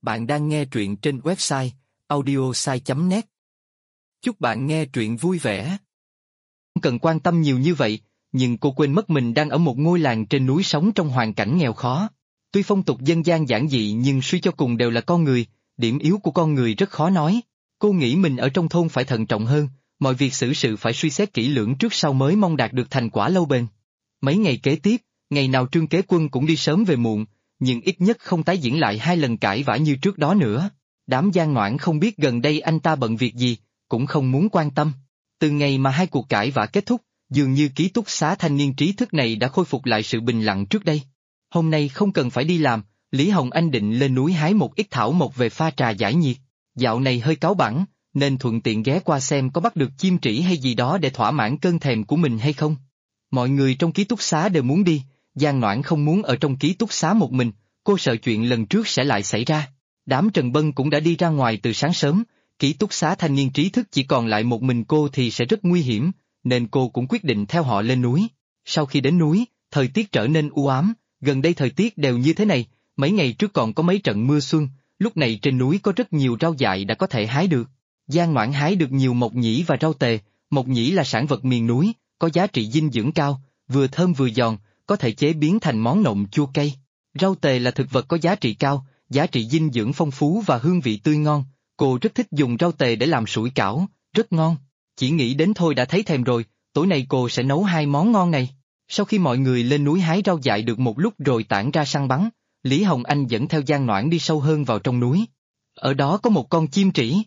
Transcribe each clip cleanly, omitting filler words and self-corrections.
Bạn đang nghe truyện trên website audiosai.net. Chúc bạn nghe truyện vui vẻ. Không cần quan tâm nhiều như vậy, nhưng cô quên mất mình đang ở một ngôi làng trên núi sống trong hoàn cảnh nghèo khó. Tuy phong tục dân gian giản dị nhưng suy cho cùng đều là con người, điểm yếu của con người rất khó nói. Cô nghĩ mình ở trong thôn phải thận trọng hơn, mọi việc xử sự phải suy xét kỹ lưỡng trước sau mới mong đạt được thành quả lâu bền. Mấy ngày kế tiếp, ngày nào Trương Kế Quân cũng đi sớm về muộn, nhưng ít nhất không tái diễn lại hai lần cãi vã như trước đó nữa. Đám Giang Noãn không biết gần đây anh ta bận việc gì, cũng không muốn quan tâm. Từ ngày mà hai cuộc cãi vã kết thúc, dường như ký túc xá thanh niên trí thức này đã khôi phục lại sự bình lặng trước đây. Hôm nay không cần phải đi làm, Lý Hồng Anh định lên núi hái một ít thảo mộc về pha trà giải nhiệt. Dạo này hơi cáu bẳn, nên thuận tiện ghé qua xem có bắt được chim trĩ hay gì đó để thỏa mãn cơn thèm của mình hay không. Mọi người trong ký túc xá đều muốn đi, Giang Noãn không muốn ở trong ký túc xá một mình, cô sợ chuyện lần trước sẽ lại xảy ra. Đám Trần Bân cũng đã đi ra ngoài từ sáng sớm, ký túc xá thanh niên trí thức chỉ còn lại một mình cô thì sẽ rất nguy hiểm, nên cô cũng quyết định theo họ lên núi. Sau khi đến núi, thời tiết trở nên u ám, gần đây thời tiết đều như thế này, mấy ngày trước còn có mấy trận mưa xuân, lúc này trên núi có rất nhiều rau dại đã có thể hái được. Giang Noãn hái được nhiều mộc nhĩ và rau tề, mộc nhĩ là sản vật miền núi, có giá trị dinh dưỡng cao, vừa thơm vừa giòn, có thể chế biến thành món nộm chua cay. Rau tề là thực vật có giá trị cao, giá trị dinh dưỡng phong phú và hương vị tươi ngon, cô rất thích dùng rau tề để làm sủi cảo, rất ngon. Chỉ nghĩ đến thôi đã thấy thèm rồi, tối nay cô sẽ nấu hai món ngon này. Sau khi mọi người lên núi hái rau dại được một lúc rồi tản ra săn bắn, Lý Hồng Anh dẫn theo Giang Noãn đi sâu hơn vào trong núi. Ở đó có một con chim trĩ.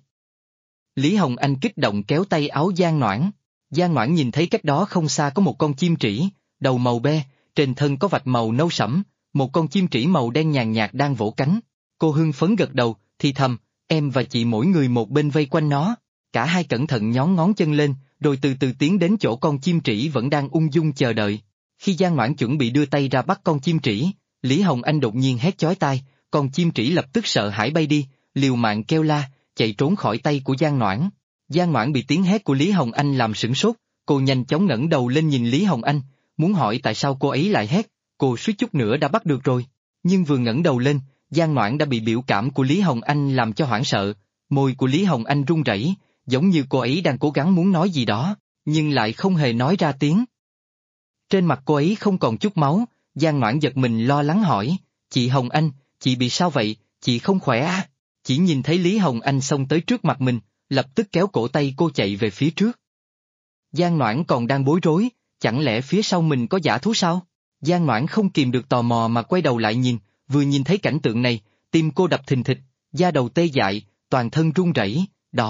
Lý Hồng Anh kích động kéo tay áo Giang Noãn. Giang Noãn nhìn thấy cách đó không xa có một con chim trĩ, đầu màu be, trên thân có vạch màu nâu sẫm, một con chim trĩ màu đen nhàn nhạt đang vỗ cánh. Cô hưng phấn gật đầu, thì thầm, em và chị mỗi người một bên vây quanh nó. Cả hai cẩn thận nhón ngón chân lên, rồi từ từ tiến đến chỗ con chim trĩ vẫn đang ung dung chờ đợi. Khi Giang Noãn chuẩn bị đưa tay ra bắt con chim trĩ, Lý Hồng Anh đột nhiên hét chói tai, con chim trĩ lập tức sợ hãi bay đi, liều mạng kêu la, chạy trốn khỏi tay của Giang Noãn. Giang Noãn bị tiếng hét của Lý Hồng Anh làm sửng sốt, cô nhanh chóng ngẩng đầu lên nhìn Lý Hồng Anh, muốn hỏi tại sao cô ấy lại hét, cô suýt chút nữa đã bắt được rồi. Nhưng vừa ngẩng đầu lên, Giang Noãn đã bị biểu cảm của Lý Hồng Anh làm cho hoảng sợ, môi của Lý Hồng Anh run rẩy, giống như cô ấy đang cố gắng muốn nói gì đó, nhưng lại không hề nói ra tiếng. Trên mặt cô ấy không còn chút máu, Giang Noãn giật mình lo lắng hỏi, chị Hồng Anh, chị bị sao vậy, chị không khỏe à? Chỉ nhìn thấy Lý Hồng Anh xông tới trước mặt mình, lập tức kéo cổ tay cô chạy về phía trước. Giang Noãn còn đang bối rối, chẳng lẽ phía sau mình có dã thú sao? Giang Noãn không kìm được tò mò mà quay đầu lại nhìn, vừa nhìn thấy cảnh tượng này, tim cô đập thình thịch, da đầu tê dại, toàn thân run rẩy.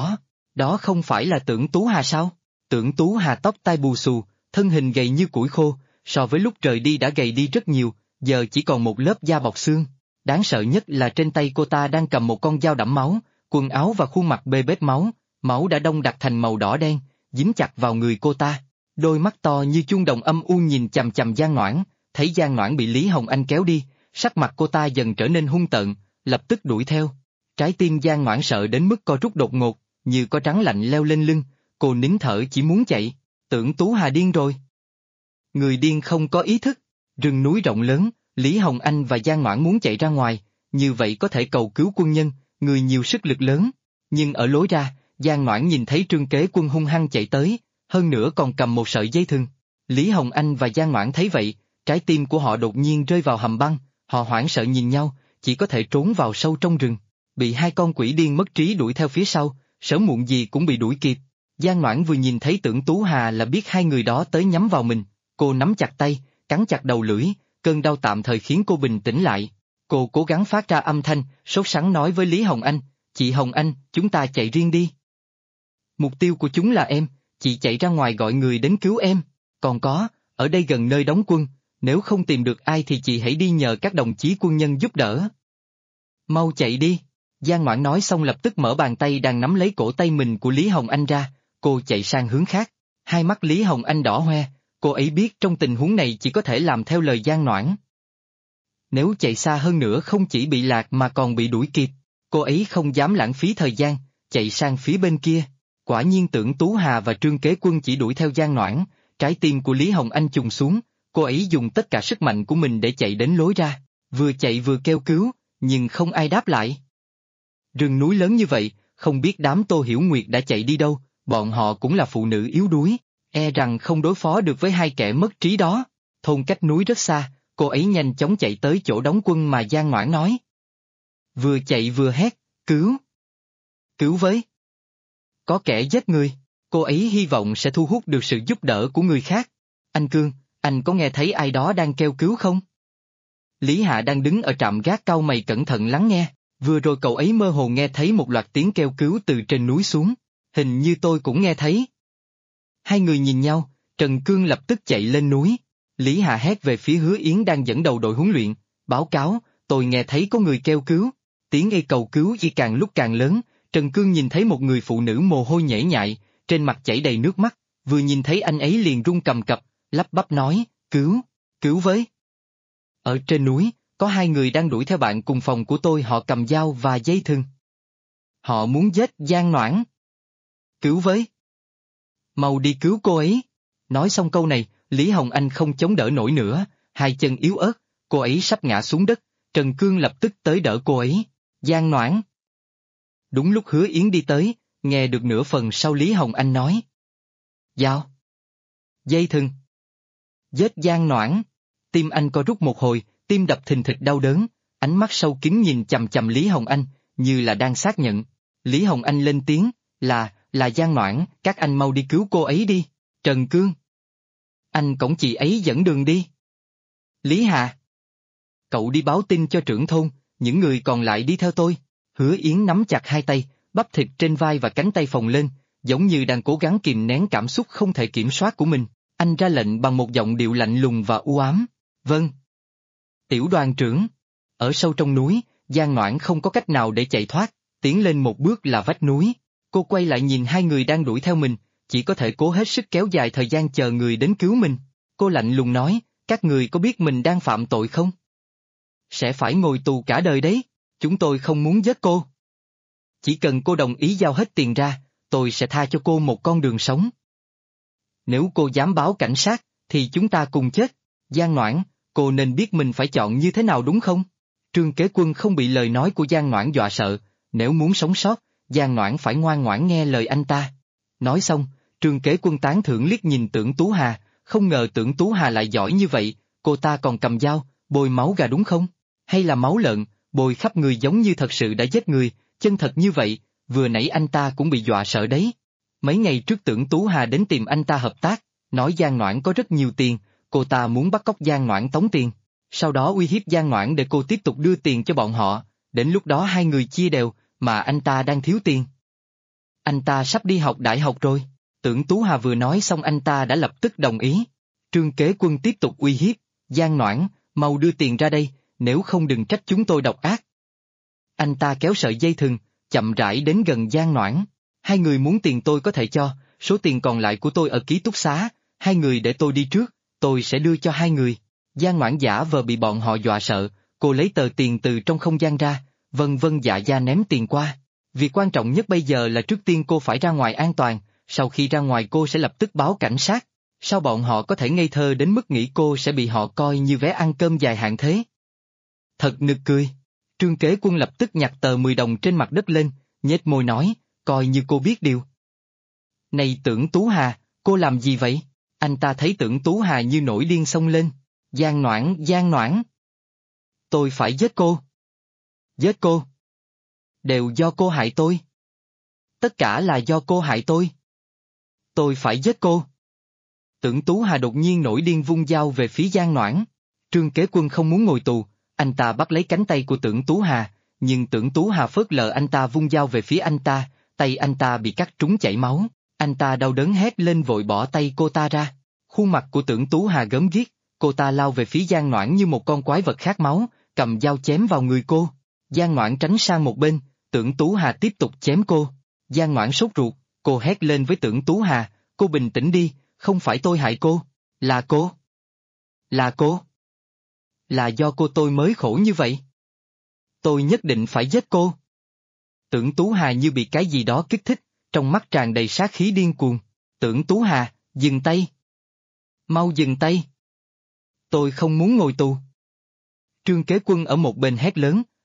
Đó không phải là Tưởng Tú Hà sao? Tưởng Tú Hà tóc tai bù xù, thân hình gầy như củi khô, so với lúc trời đi đã gầy đi rất nhiều, giờ chỉ còn một lớp da bọc xương. Đáng sợ nhất là trên tay cô ta đang cầm một con dao đẫm máu, quần áo và khuôn mặt bê bết máu, máu đã đông đặc thành màu đỏ đen, dính chặt vào người cô ta. Đôi mắt to như chuông đồng âm u nhìn chằm chằm Giang Noãn, thấy Giang Noãn bị Lý Hồng Anh kéo đi, sắc mặt cô ta dần trở nên hung tợn, lập tức đuổi theo. Trái tim Giang Noãn sợ đến mức co rút đột ngột, như có rắn lạnh leo lên lưng, cô nín thở chỉ muốn chạy. Tưởng Tú Hà điên rồi. Người điên không có ý thức. Rừng núi rộng lớn, Lý Hồng Anh và Giang Noãn muốn chạy ra ngoài, như vậy có thể cầu cứu quân nhân, người nhiều sức lực lớn. Nhưng ở lối ra, Giang Noãn nhìn thấy Trương Kế Quân hung hăng chạy tới, hơn nữa còn cầm một sợi dây thừng. Lý Hồng Anh và Giang Noãn thấy vậy, trái tim của họ đột nhiên rơi vào hầm băng, họ hoảng sợ nhìn nhau, chỉ có thể trốn vào sâu trong rừng. Bị hai con quỷ điên mất trí đuổi theo phía sau, sớm muộn gì cũng bị đuổi kịp. Giang Noãn vừa nhìn thấy Tưởng Tú Hà là biết hai người đó tới nhắm vào mình, cô nắm chặt tay, cắn chặt đầu lưỡi, cơn đau tạm thời khiến cô bình tĩnh lại. Cô cố gắng phát ra âm thanh, sốt sắng nói với Lý Hồng Anh, chị Hồng Anh, chúng ta chạy riêng đi. Mục tiêu của chúng là em, chị chạy ra ngoài gọi người đến cứu em. Còn có, ở đây gần nơi đóng quân, nếu không tìm được ai thì chị hãy đi nhờ các đồng chí quân nhân giúp đỡ. Mau chạy đi. Giang Noãn nói xong lập tức mở bàn tay đang nắm lấy cổ tay mình của Lý Hồng Anh ra, cô chạy sang hướng khác. Hai mắt Lý Hồng Anh đỏ hoe, cô ấy biết trong tình huống này chỉ có thể làm theo lời Giang Noãn. Nếu chạy xa hơn nữa không chỉ bị lạc mà còn bị đuổi kịp, cô ấy không dám lãng phí thời gian, chạy sang phía bên kia. Quả nhiên Tưởng Tú Hà và Trương Kế Quân chỉ đuổi theo Giang Noãn, trái tim của Lý Hồng Anh trùng xuống, cô ấy dùng tất cả sức mạnh của mình để chạy đến lối ra, vừa chạy vừa kêu cứu, nhưng không ai đáp lại. Rừng núi lớn như vậy, không biết đám Tô Hiểu Nguyệt đã chạy đi đâu, bọn họ cũng là phụ nữ yếu đuối, e rằng không đối phó được với hai kẻ mất trí đó. Thôn cách núi rất xa, cô ấy nhanh chóng chạy tới chỗ đóng quân mà Giang Noãn nói. Vừa chạy vừa hét, cứu! Cứu với! Có kẻ giết người, cô ấy hy vọng sẽ thu hút được sự giúp đỡ của người khác. Anh Cương, anh có nghe thấy ai đó đang kêu cứu không? Lý Hạ đang đứng ở trạm gác cau mày cẩn thận lắng nghe, vừa rồi cậu ấy mơ hồ nghe thấy một loạt tiếng kêu cứu từ trên núi xuống, hình như tôi cũng nghe thấy. Hai người nhìn nhau, Trần Cương lập tức chạy lên núi. Lý Hạ hét về phía Hứa Yến đang dẫn đầu đội huấn luyện, báo cáo, tôi nghe thấy có người kêu cứu. Tiếng cầu cứu chỉ càng lúc càng lớn, Trần Cương nhìn thấy một người phụ nữ mồ hôi nhễ nhại, trên mặt chảy đầy nước mắt, vừa nhìn thấy anh ấy liền run cầm cập, lắp bắp nói, cứu, cứu với. Ở trên núi, có hai người đang đuổi theo bạn cùng phòng của tôi, họ cầm dao và dây thừng. Họ muốn giết Giang Noãn. Cứu với. Mau đi cứu cô ấy. Nói xong câu này, Lý Hồng Anh không chống đỡ nổi nữa, hai chân yếu ớt, cô ấy sắp ngã xuống đất, Trần Cương lập tức tới đỡ cô ấy. Giang Noãn. Đúng lúc Hứa Yến đi tới, nghe được nửa phần sau Lý Hồng Anh nói. Dao. Dây thừng. Giết Giang Noãn. Tim anh co rút một hồi, tim đập thình thịch đau đớn, ánh mắt sâu kín nhìn chằm chằm Lý Hồng Anh, như là đang xác nhận. Lý Hồng Anh lên tiếng, là Giang Noãn, các anh mau đi cứu cô ấy đi. Trần Cương. Anh cõng chị ấy dẫn đường đi. Lý Hà. Cậu đi báo tin cho trưởng thôn, những người còn lại đi theo tôi. Hứa Yến nắm chặt hai tay, bắp thịt trên vai và cánh tay phồng lên, giống như đang cố gắng kìm nén cảm xúc không thể kiểm soát của mình. Anh ra lệnh bằng một giọng điệu lạnh lùng và u ám. Vâng. Tiểu đoàn trưởng. Ở sâu trong núi, Giang Noãn không có cách nào để chạy thoát, tiến lên một bước là vách núi. Cô quay lại nhìn hai người đang đuổi theo mình, chỉ có thể cố hết sức kéo dài thời gian chờ người đến cứu mình. Cô lạnh lùng nói, các người có biết mình đang phạm tội không? Sẽ phải ngồi tù cả đời đấy, chúng tôi không muốn giết cô. Chỉ cần cô đồng ý giao hết tiền ra, tôi sẽ tha cho cô một con đường sống. Nếu cô dám báo cảnh sát, thì chúng ta cùng chết. Giang Noãn, cô nên biết mình phải chọn như thế nào đúng không? Trương Kế Quân không bị lời nói của Giang Noãn dọa sợ, nếu muốn sống sót, Giang Noãn phải ngoan ngoãn nghe lời anh ta. Nói xong, Trương Kế Quân tán thưởng liếc nhìn Tưởng Tú Hà, không ngờ Tưởng Tú Hà lại giỏi như vậy, cô ta còn cầm dao, bôi máu gà đúng không? Hay là máu lợn, bôi khắp người giống như thật sự đã giết người, chân thật như vậy, vừa nãy anh ta cũng bị dọa sợ đấy. Mấy ngày trước Tưởng Tú Hà đến tìm anh ta hợp tác, nói Giang Noãn có rất nhiều tiền, cô ta muốn bắt cóc Giang Noãn tống tiền, sau đó uy hiếp Giang Noãn để cô tiếp tục đưa tiền cho bọn họ, đến lúc đó hai người chia đều, mà anh ta đang thiếu tiền. Anh ta sắp đi học đại học rồi. Tưởng Tú Hà vừa nói xong anh ta đã lập tức đồng ý. Trương Kế Quân tiếp tục uy hiếp, Giang Noãn, mau đưa tiền ra đây, nếu không đừng trách chúng tôi độc ác. Anh ta kéo sợi dây thừng, chậm rãi đến gần Giang Noãn. Hai người muốn tiền tôi có thể cho, số tiền còn lại của tôi ở ký túc xá, hai người để tôi đi trước, tôi sẽ đưa cho hai người. Giang Noãn giả vờ bị bọn họ dọa sợ, cô lấy tờ tiền từ trong không gian ra, vân vân dạ dạ ném tiền qua. Việc quan trọng nhất bây giờ là trước tiên cô phải ra ngoài an toàn, sau khi ra ngoài cô sẽ lập tức báo cảnh sát. Sao bọn họ có thể ngây thơ đến mức nghĩ cô sẽ bị họ coi như vé ăn cơm dài hạn thế? Thật nực cười. Trương Kế Quân lập tức nhặt tờ 10 đồng trên mặt đất lên, nhếch môi nói, coi như cô biết điều. Này Tưởng Tú Hà, cô làm gì vậy? Anh ta thấy Tưởng Tú Hà như nổi điên xông lên. Giang Noãn, Giang Noãn. Tôi phải giết cô. Giết cô. Đều do cô hại tôi. Tất cả là do cô hại tôi. Tôi phải giết cô. Tưởng Tú Hà đột nhiên nổi điên vung dao về phía Giang Noãn. Trương Kế Quân không muốn ngồi tù, anh ta bắt lấy cánh tay của Tưởng Tú Hà, nhưng Tưởng Tú Hà phớt lờ anh ta vung dao về phía anh ta, tay anh ta bị cắt trúng chảy máu, anh ta đau đớn hét lên vội bỏ tay cô ta ra. Khuôn mặt của Tưởng Tú Hà gớm ghiếc, cô ta lao về phía Giang Noãn như một con quái vật khát máu, cầm dao chém vào người cô. Giang Noãn tránh sang một bên, Tưởng Tú Hà tiếp tục chém cô. Giang Noãn sốt ruột, cô hét lên với Tưởng Tú Hà, cô bình tĩnh đi, không phải tôi hại cô, là cô. Là cô. Là do cô tôi mới khổ như vậy. Tôi nhất định phải giết cô. Tưởng Tú Hà như bị cái gì đó kích thích, trong mắt tràn đầy sát khí điên cuồng. Tưởng Tú Hà, dừng tay. Mau dừng tay. Tôi không muốn ngồi tù. Trương Kế Quân ở một bên hét lớn,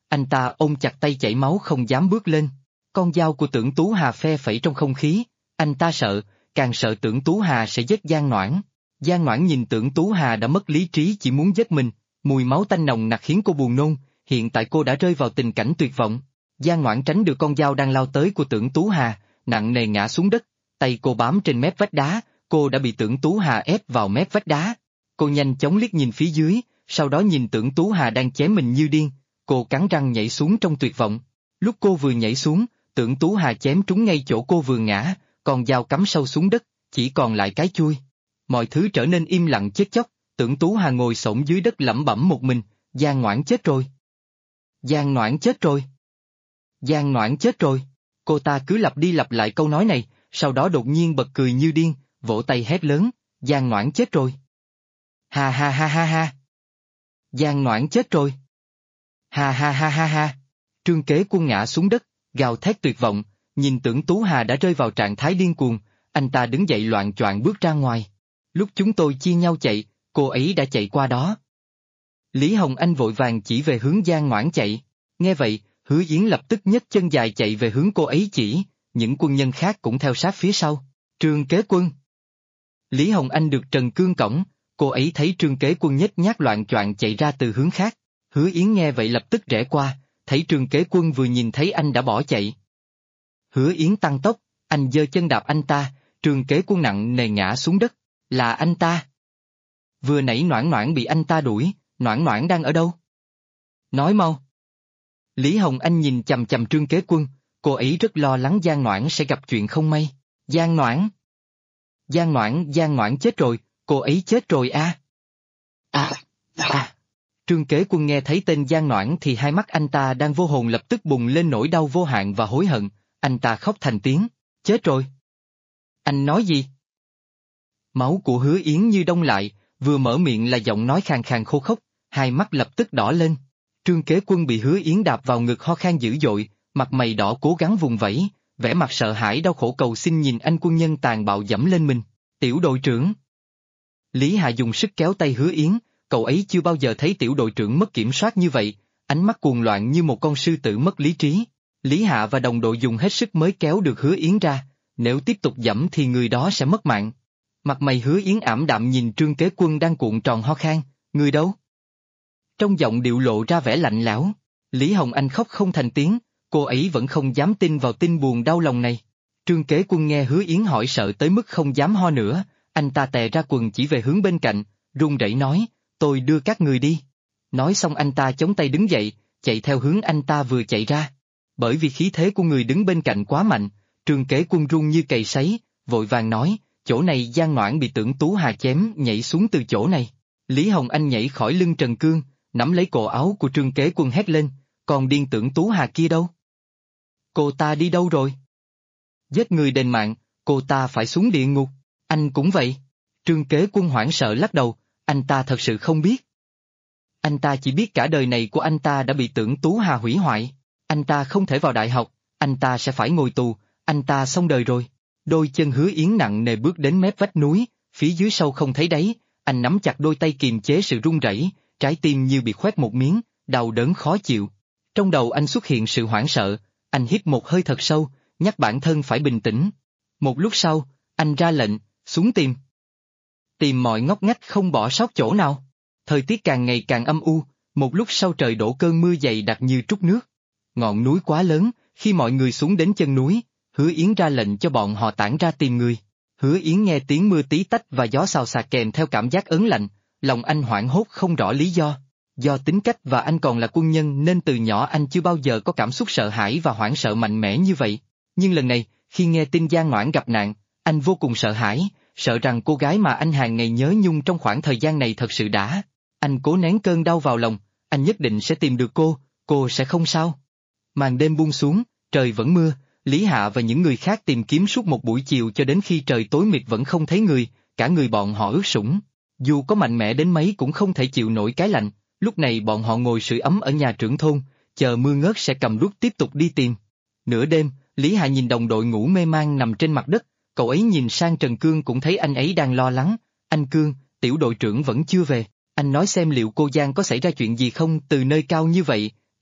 anh ta ôm chặt tay chảy máu không dám bước lên. Con dao của Tưởng Tú Hà phe phẩy trong không khí, anh ta sợ, càng sợ Tưởng Tú Hà sẽ giết Giang Noãn. Giang Noãn nhìn Tưởng Tú Hà đã mất lý trí chỉ muốn giết mình, mùi máu tanh nồng nặc khiến cô buồn nôn, hiện tại cô đã rơi vào tình cảnh tuyệt vọng. Giang Noãn tránh được con dao đang lao tới của Tưởng Tú Hà, nặng nề ngã xuống đất, tay cô bám trên mép vách đá, cô đã bị Tưởng Tú Hà ép vào mép vách đá. Cô nhanh chóng liếc nhìn phía dưới, sau đó nhìn Tưởng Tú Hà đang chém mình như điên, cô cắn răng nhảy xuống trong tuyệt vọng. Lúc cô vừa nhảy xuống, Tưởng Tú Hà chém trúng ngay chỗ cô vừa ngã, con dao cắm sâu xuống đất, chỉ còn lại cái chuôi. Mọi thứ trở nên im lặng chết chóc, Tưởng Tú Hà ngồi xổm dưới đất lẩm bẩm một mình, Giang Noãn chết rồi. Giang Noãn chết rồi. Giang Noãn chết rồi. Cô ta cứ lặp đi lặp lại câu nói này, sau đó đột nhiên bật cười như điên, vỗ tay hét lớn, Giang Noãn chết rồi. Ha ha ha ha ha. Giang Noãn chết rồi. Ha ha ha ha ha. Trương Kế Quân ngã xuống đất, gào thét tuyệt vọng, nhìn Tưởng Tú Hà đã rơi vào trạng thái điên cuồng, anh ta đứng dậy loạng choạng bước ra ngoài. Lúc chúng tôi chia nhau chạy, cô ấy đã chạy qua đó. Lý Hồng Anh vội vàng chỉ về hướng Giang Noãn chạy. Nghe vậy, Hứa Yến lập tức nhấc chân dài chạy về hướng cô ấy chỉ, những quân nhân khác cũng theo sát phía sau. Trương Kế Quân. Lý Hồng Anh được Trần Cương cõng, cô ấy thấy Trương Kế Quân nhếch nhác loạng choạng chạy ra từ hướng khác. Hứa Yến nghe vậy lập tức rẽ qua, thấy Trương Kế Quân vừa nhìn thấy anh đã bỏ chạy. Hứa Yến tăng tốc, anh giơ chân đạp anh ta, Trương Kế Quân nặng nề ngã xuống đất. Là anh ta. Vừa nãy Noãn Noãn bị anh ta đuổi, Noãn Noãn đang ở đâu? Nói mau. Lý Hồng Anh nhìn chằm chằm Trương Kế Quân, cô ấy rất lo lắng Giang Noãn sẽ gặp chuyện không may. Giang Noãn. Giang Noãn chết rồi, cô ấy chết rồi à. Trương Kế Quân nghe thấy tên Giang Noãn thì hai mắt anh ta đang vô hồn lập tức bùng lên nỗi đau vô hạn và hối hận, anh ta khóc thành tiếng, chết rồi. Anh nói gì? Máu của Hứa Yến như đông lại, vừa mở miệng là giọng nói khàn khàn khô khốc, hai mắt lập tức đỏ lên. Trương Kế Quân bị Hứa Yến đạp vào ngực ho khan dữ dội, mặt mày đỏ cố gắng vùng vẫy, vẻ mặt sợ hãi đau khổ cầu xin nhìn anh quân nhân tàn bạo dẫm lên mình. Tiểu đội trưởng. Lý Hạ dùng sức kéo tay Hứa Yến, cậu ấy chưa bao giờ thấy tiểu đội trưởng mất kiểm soát như vậy, ánh mắt cuồng loạn như một con sư tử mất lý trí. Lý Hạ và đồng đội dùng hết sức mới kéo được Hứa Yến ra, nếu tiếp tục dẫm thì người đó sẽ mất mạng. Mặt mày Hứa Yến ảm đạm nhìn Trương Kế Quân đang cuộn tròn ho khan, người đâu? Trong giọng điệu lộ ra vẻ lạnh lẽo, Lý Hồng Anh khóc không thành tiếng, cô ấy vẫn không dám tin vào tin buồn đau lòng này. Trương Kế Quân nghe Hứa Yến hỏi sợ tới mức không dám ho nữa, anh ta tè ra quần chỉ về hướng bên cạnh, run rẩy nói, tôi đưa các người đi. Nói xong anh ta chống tay đứng dậy, chạy theo hướng anh ta vừa chạy ra. Bởi vì khí thế của người đứng bên cạnh quá mạnh, Trương Kế Quân run như cầy sấy, vội vàng nói, chỗ này Giang Noãn bị Tưởng Tú Hà chém nhảy xuống từ chỗ này. Lý Hồng Anh nhảy khỏi lưng Trần Cương, nắm lấy cổ áo của Trương Kế Quân hét lên, còn điên Tưởng Tú Hà kia đâu? Cô ta đi đâu rồi? Giết người đền mạng, cô ta phải xuống địa ngục, anh cũng vậy. Trương Kế Quân hoảng sợ lắc đầu, anh ta thật sự không biết. Anh ta chỉ biết cả đời này của anh ta đã bị Tưởng Tú Hà hủy hoại, anh ta không thể vào đại học, anh ta sẽ phải ngồi tù, anh ta xong đời rồi. Đôi chân Hứa Yến nặng nề bước đến mép vách núi, phía dưới sâu không thấy đáy, anh nắm chặt đôi tay kiềm chế sự run rẩy, trái tim như bị khoét một miếng, đau đớn khó chịu. Trong đầu anh xuất hiện sự hoảng sợ, anh hít một hơi thật sâu, nhắc bản thân phải bình tĩnh. Một lúc sau, anh ra lệnh, xuống tìm. Tìm mọi ngóc ngách không bỏ sót chỗ nào. Thời tiết càng ngày càng âm u, một lúc sau trời đổ cơn mưa dày đặc như trút nước. Ngọn núi quá lớn, khi mọi người xuống đến chân núi, Hứa Yến ra lệnh cho bọn họ tản ra tìm người. Hứa Yến nghe tiếng mưa tí tách và gió xào xạc kèm theo cảm giác ớn lạnh, lòng anh hoảng hốt không rõ lý do. Do tính cách và anh còn là quân nhân nên từ nhỏ anh chưa bao giờ có cảm xúc sợ hãi và hoảng sợ mạnh mẽ như vậy. Nhưng lần này, khi nghe tin Giang Noãn gặp nạn, anh vô cùng sợ hãi, sợ rằng cô gái mà anh hàng ngày nhớ nhung trong khoảng thời gian này thật sự đã. Anh cố nén cơn đau vào lòng, anh nhất định sẽ tìm được cô sẽ không sao. Màn đêm buông xuống, trời vẫn mưa, Lý Hạ và những người khác tìm kiếm suốt một buổi chiều cho đến khi trời tối mịt vẫn không thấy người, cả người bọn họ ướt sũng. Dù có mạnh mẽ đến mấy cũng không thể chịu nổi cái lạnh, lúc này bọn họ ngồi sưởi ấm ở nhà trưởng thôn, chờ mưa ngớt sẽ cầm đuốc tiếp tục đi tìm. Nửa đêm, Lý Hạ nhìn đồng đội ngủ mê man nằm trên mặt đất, cậu ấy nhìn sang Trần Cương cũng thấy anh ấy đang lo lắng. Anh Cương, tiểu đội trưởng vẫn chưa về, anh nói xem liệu cô Giang có xảy ra chuyện gì không? Từ nơi cao như vậy,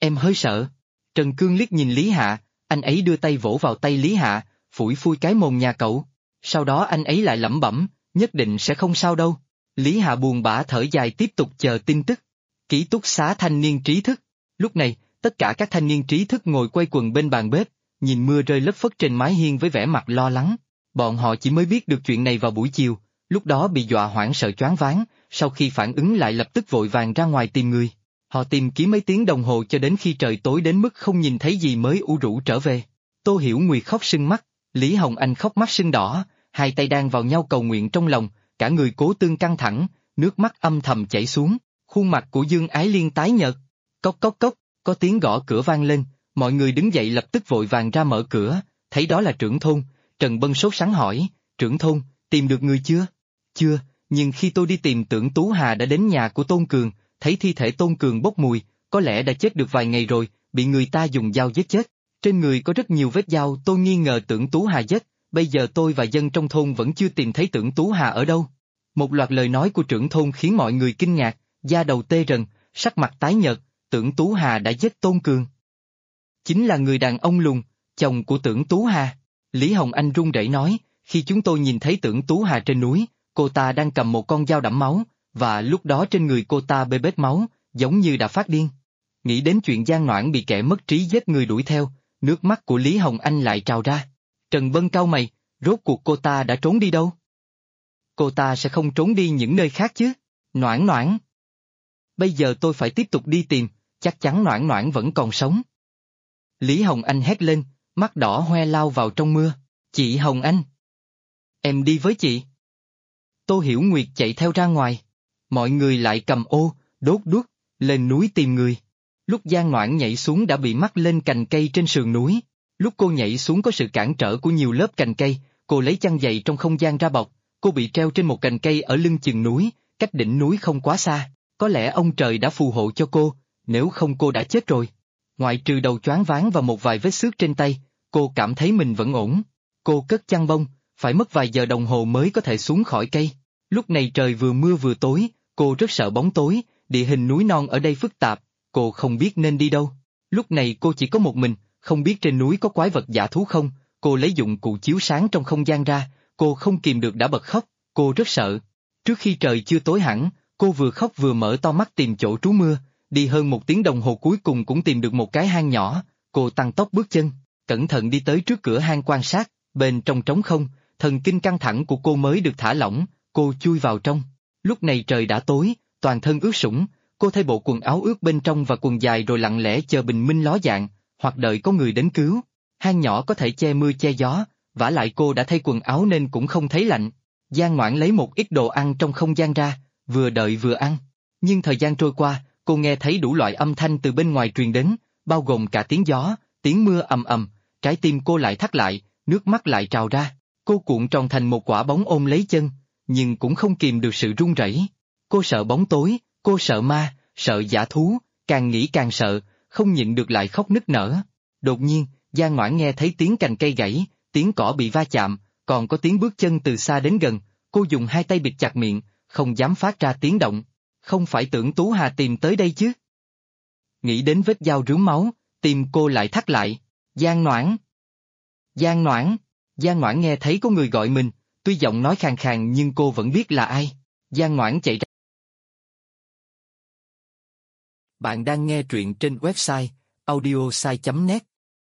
Em hơi sợ. Trần Cương liếc nhìn Lý Hạ, anh ấy đưa tay vỗ vào tay Lý Hạ, phủi phui cái mồm nhà cậu. Sau đó anh ấy lại lẩm bẩm, nhất định sẽ không sao đâu. Lý Hạ buồn bã thở dài tiếp tục chờ tin tức. Ký túc xá thanh niên trí thức. Lúc này, tất cả các thanh niên trí thức ngồi quay quần bên bàn bếp, nhìn mưa rơi lất phất trên mái hiên với vẻ mặt lo lắng. Bọn họ chỉ mới biết được chuyện này vào buổi chiều, lúc đó bị dọa hoảng sợ choáng váng, sau khi phản ứng lại lập tức vội vàng ra ngoài tìm người. Họ tìm kiếm mấy tiếng đồng hồ cho đến khi trời tối đến mức không nhìn thấy gì mới u rũ trở về. Tô Hiểu Nguyệt khóc sưng mắt, Lý Hồng Anh khóc mắt sưng đỏ, hai tay đang vào nhau cầu nguyện trong lòng, cả người cố tương căng thẳng, nước mắt âm thầm chảy xuống, khuôn mặt của Dương Ái Liên tái nhợt. Cốc cốc cốc, có tiếng gõ cửa vang lên, mọi người đứng dậy lập tức vội vàng ra mở cửa, thấy đó là trưởng thôn. Trần Bân sốt sắng hỏi, trưởng thôn, tìm được người chưa? Chưa, nhưng khi tôi đi tìm Tưởng Tú Hà đã đến nhà của Tôn Cường, thấy thi thể Tôn Cường bốc mùi, có lẽ đã chết được vài ngày rồi, bị người ta dùng dao giết chết. Trên người có rất nhiều vết dao, tôi nghi ngờ Tưởng Tú Hà giết, bây giờ tôi và dân trong thôn vẫn chưa tìm thấy Tưởng Tú Hà ở đâu. Một loạt lời nói của trưởng thôn khiến mọi người kinh ngạc, da đầu tê rần, sắc mặt tái nhợt, Tưởng Tú Hà đã giết Tôn Cường. Chính là người đàn ông lùn, chồng của Tưởng Tú Hà. Lý Hồng Anh run rẩy nói, khi chúng tôi nhìn thấy Tưởng Tú Hà trên núi, cô ta đang cầm một con dao đẫm máu, và lúc đó trên người cô ta bê bết máu, giống như đã phát điên. Nghĩ đến chuyện Giang Noãn bị kẻ mất trí giết người đuổi theo, nước mắt của Lý Hồng Anh lại trào ra. Trần Bân cau mày, rốt cuộc cô ta đã trốn đi đâu? Cô ta sẽ không trốn đi những nơi khác chứ? Noãn Noãn. Bây giờ tôi phải tiếp tục đi tìm, chắc chắn Noãn Noãn vẫn còn sống. Lý Hồng Anh hét lên, mắt đỏ hoe lao vào trong mưa. Chị Hồng Anh. Em đi với chị. Tô Hiểu Nguyệt chạy theo ra ngoài. Mọi người lại cầm ô, đốt đuốc, lên núi tìm người. Lúc Giang Noãn nhảy xuống đã bị mắc lên cành cây trên sườn núi. Lúc cô nhảy xuống có sự cản trở của nhiều lớp cành cây, cô lấy chăn dày trong không gian ra bọc, cô bị treo trên một cành cây ở lưng chừng núi, cách đỉnh núi không quá xa. Có lẽ ông trời đã phù hộ cho cô, nếu không cô đã chết rồi. Ngoại trừ đầu choáng váng và một vài vết xước trên tay, cô cảm thấy mình vẫn ổn. Cô cất chăn bông, phải mất vài giờ đồng hồ mới có thể xuống khỏi cây. Lúc này trời vừa mưa vừa tối, cô rất sợ bóng tối, địa hình núi non ở đây phức tạp, cô không biết nên đi đâu. Lúc này cô chỉ có một mình, không biết trên núi có quái vật dã thú không, cô lấy dụng cụ chiếu sáng trong không gian ra, cô không kìm được đã bật khóc, cô rất sợ. Trước khi trời chưa tối hẳn, cô vừa khóc vừa mở to mắt tìm chỗ trú mưa, đi hơn 1 tiếng đồng hồ cuối cùng cũng tìm được một cái hang nhỏ, cô tăng tốc bước chân, cẩn thận đi tới trước cửa hang quan sát, bên trong trống không, thần kinh căng thẳng của cô mới được thả lỏng, cô chui vào trong. Lúc này trời đã tối, toàn thân ướt sũng, cô thay bộ quần áo ướt bên trong và quần dài rồi lặng lẽ chờ bình minh ló dạng, hoặc đợi có người đến cứu. Hang nhỏ có thể che mưa che gió, vả lại cô đã thay quần áo nên cũng không thấy lạnh. Giang Noãn lấy một ít đồ ăn trong không gian ra, vừa đợi vừa ăn. Nhưng thời gian trôi qua, cô nghe thấy đủ loại âm thanh từ bên ngoài truyền đến, bao gồm cả tiếng gió, tiếng mưa ầm ầm, trái tim cô lại thắt lại, nước mắt lại trào ra. Cô cuộn tròn thành một quả bóng ôm lấy chân, nhưng cũng không kìm được sự run rẩy. Cô sợ bóng tối, cô sợ ma, sợ dã thú, càng nghĩ càng sợ, không nhịn được lại khóc nức nở. Đột nhiên, Giang Noãn nghe thấy tiếng cành cây gãy, tiếng cỏ bị va chạm, còn có tiếng bước chân từ xa đến gần, cô dùng hai tay bịt chặt miệng, không dám phát ra tiếng động. Không phải Tưởng Tú Hà tìm tới đây chứ? Nghĩ đến vết dao rướm máu, tim cô lại thắt lại. Giang Noãn! Giang Noãn! Giang Noãn nghe thấy có người gọi mình, tuy giọng nói khàn khàn nhưng cô vẫn biết là ai. Giang Noãn chạy ra. Bạn đang nghe truyện trên website audiosai.net.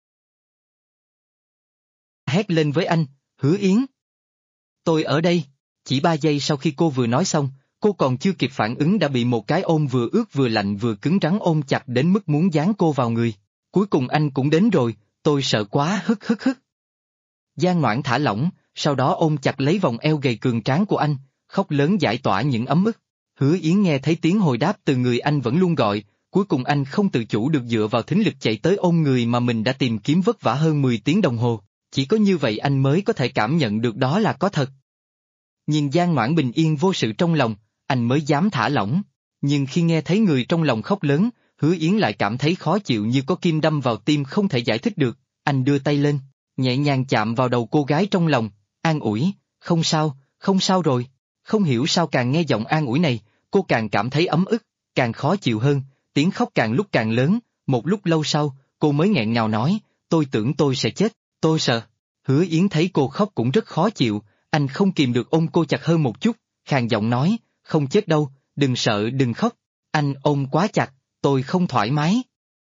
Hét lên với anh, Hứa Yến. Tôi ở đây. Chỉ 3 giây sau khi cô vừa nói xong, cô còn chưa kịp phản ứng đã bị một cái ôm vừa ướt vừa lạnh vừa cứng rắn ôm chặt đến mức muốn dán cô vào người. Cuối cùng anh cũng đến rồi, tôi sợ quá hức hức hức. Giang Noãn thả lỏng, sau đó ôm chặt lấy vòng eo gầy cường tráng của anh, khóc lớn giải tỏa những ấm ức. Hứa Yến nghe thấy tiếng hồi đáp từ người anh vẫn luôn gọi, cuối cùng anh không tự chủ được dựa vào thính lực chạy tới ôm người mà mình đã tìm kiếm vất vả hơn 10 tiếng đồng hồ, chỉ có như vậy anh mới có thể cảm nhận được đó là có thật. Nhìn Giang Noãn bình yên vô sự trong lòng, anh mới dám thả lỏng, nhưng khi nghe thấy người trong lòng khóc lớn, Hứa Yến lại cảm thấy khó chịu như có kim đâm vào tim không thể giải thích được, anh đưa tay lên, nhẹ nhàng chạm vào đầu cô gái trong lòng, an ủi, không sao rồi. Không hiểu sao càng nghe giọng an ủi này, cô càng cảm thấy ấm ức, càng khó chịu hơn, tiếng khóc càng lúc càng lớn, Một lúc lâu sau, cô mới nghẹn ngào nói, tôi tưởng tôi sẽ chết, tôi sợ. Hứa Yến thấy cô khóc cũng rất khó chịu, anh không kìm được ôm cô chặt hơn một chút, khàn giọng nói, không chết đâu, đừng sợ đừng khóc. Anh ôm quá chặt, tôi không thoải mái.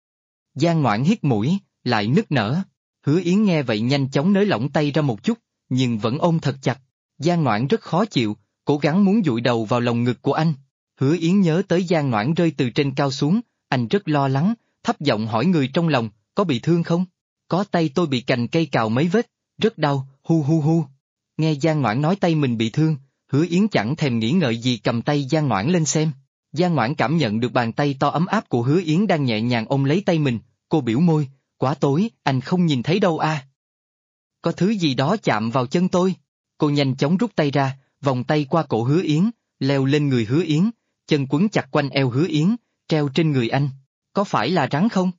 Giang Ngoãn hít mũi, lại nức nở. Hứa Yến nghe vậy nhanh chóng nới lỏng tay ra một chút, nhưng vẫn ôm thật chặt. Giang Ngoãn rất khó chịu, cố gắng muốn dụi đầu vào lồng ngực của anh. Hứa Yến nhớ tới Giang Ngoãn rơi từ trên cao xuống, anh rất lo lắng, thấp giọng hỏi người trong lòng, có bị thương không? Có, tay tôi bị cành cây cào mấy vết, rất đau, hu hu hu. Nghe Giang Ngoãn nói tay mình bị thương, Hứa Yến chẳng thèm nghĩ ngợi gì cầm tay Giang Ngoãn lên xem. Giang Ngoãn cảm nhận được bàn tay to ấm áp của Hứa Yến đang nhẹ nhàng ôm lấy tay mình, cô biểu môi, quá tối, anh không nhìn thấy đâu à. Có thứ gì đó chạm vào chân tôi. Cô nhanh chóng rút tay ra, vòng tay qua cổ Hứa Yến, leo lên người Hứa Yến, chân quấn chặt quanh eo Hứa Yến, treo trên người anh. Có phải là rắn không?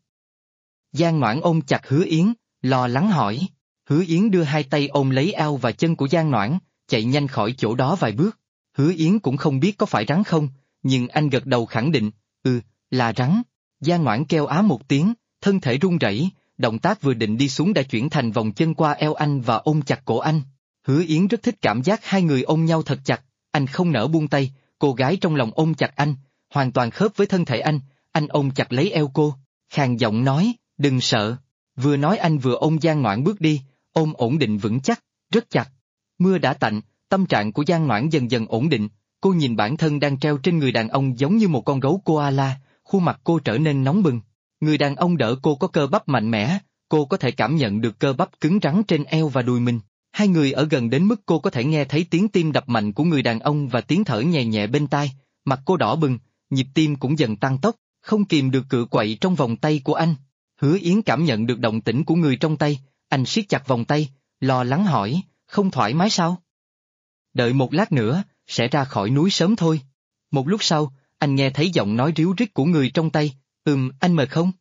Giang Ngoãn ôm chặt Hứa Yến, lo lắng hỏi. Hứa Yến đưa hai tay ôm lấy eo và chân của Giang Ngoãn, chạy nhanh khỏi chỗ đó vài bước. Hứa Yến cũng không biết có phải rắn không, nhưng anh gật đầu khẳng định, là rắn. Giang Ngoãn kêu á một tiếng, thân thể run rẩy, động tác vừa định đi xuống đã chuyển thành vòng chân qua eo anh và ôm chặt cổ anh. Hứa Yến rất thích cảm giác hai người ôm nhau thật chặt, anh không nỡ buông tay, cô gái trong lòng ôm chặt anh, hoàn toàn khớp với thân thể anh ôm chặt lấy eo cô, khàn giọng nói, đừng sợ. Vừa nói anh vừa ôm Giang Ngoãn bước đi, ôm ổn định vững chắc, rất chặt. Mưa đã tạnh, tâm trạng của Giang Ngoãn dần dần ổn định, cô nhìn bản thân đang treo trên người đàn ông giống như một con gấu koala, khuôn mặt cô trở nên nóng bừng. Người đàn ông đỡ cô có cơ bắp mạnh mẽ, cô có thể cảm nhận được cơ bắp cứng rắn trên eo và đùi mình. Hai người ở gần đến mức cô có thể nghe thấy tiếng tim đập mạnh của người đàn ông và tiếng thở nhẹ nhẹ bên tai, mặt cô đỏ bừng, nhịp tim cũng dần tăng tốc, không kìm được cựa quậy trong vòng tay của anh. Hứa Yến cảm nhận được động tĩnh của người trong tay, anh siết chặt vòng tay, lo lắng hỏi, không thoải mái sao? Đợi một lát nữa, sẽ ra khỏi núi sớm thôi. Một lúc sau, anh nghe thấy giọng nói ríu rít của người trong tay, anh mệt không?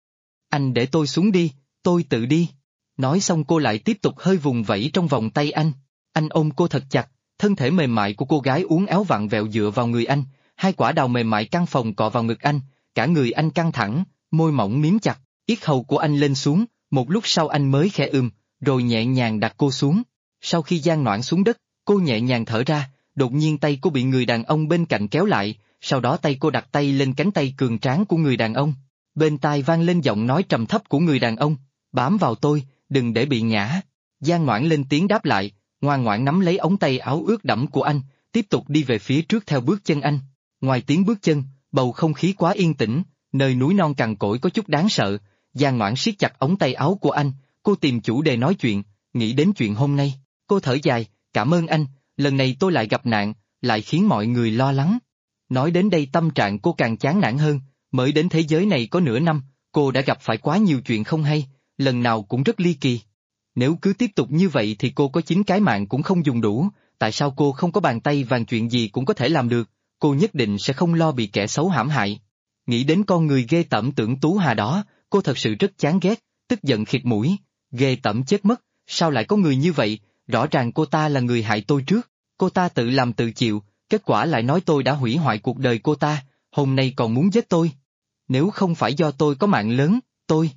Anh để tôi xuống đi, tôi tự đi. Nói xong cô lại tiếp tục hơi vùng vẫy trong vòng tay anh ôm cô thật chặt, thân thể mềm mại của cô gái uốn éo vặn vẹo dựa vào người anh, hai quả đào mềm mại căng phồng cọ vào ngực anh, cả người anh căng thẳng, môi mỏng miếm chặt, yết hầu của anh lên xuống, một lúc sau anh mới khẽ rồi nhẹ nhàng đặt cô xuống. Sau khi Giang Ngoãn xuống đất, cô nhẹ nhàng thở ra, đột nhiên tay cô bị người đàn ông bên cạnh kéo lại, sau đó tay cô đặt tay lên cánh tay cường tráng của người đàn ông. Bên tai vang lên giọng nói trầm thấp của người đàn ông, bám vào tôi, đừng để bị ngã. Giang Ngoãn lên tiếng đáp lại, ngoan ngoãn nắm lấy ống tay áo ướt đẫm của anh, tiếp tục đi về phía trước theo bước chân anh. Ngoài tiếng bước chân, bầu không khí quá yên tĩnh, nơi núi non cằn cỗi có chút đáng sợ. Giang Ngoãn siết chặt ống tay áo của anh, cô tìm chủ đề nói chuyện, nghĩ đến chuyện hôm nay. Cô thở dài, cảm ơn anh, lần này tôi lại gặp nạn, lại khiến mọi người lo lắng. Nói đến đây tâm trạng cô càng chán nản hơn, mới đến thế giới này có nửa năm, cô đã gặp phải quá nhiều chuyện không hay, lần nào cũng rất ly kỳ. Nếu cứ tiếp tục như vậy thì cô có 9 cái mạng cũng không dùng đủ, tại sao cô không có bàn tay vàng chuyện gì cũng có thể làm được, cô nhất định sẽ không lo bị kẻ xấu hãm hại. Nghĩ đến con người ghê tởm Tưởng Tú Hà đó, cô thật sự rất chán ghét, tức giận khịt mũi, ghê tởm chết mất, sao lại có người như vậy, rõ ràng cô ta là người hại tôi trước, cô ta tự làm tự chịu, kết quả lại nói tôi đã hủy hoại cuộc đời cô ta, hôm nay còn muốn giết tôi. Nếu không phải do tôi có mạng lớn, tôi...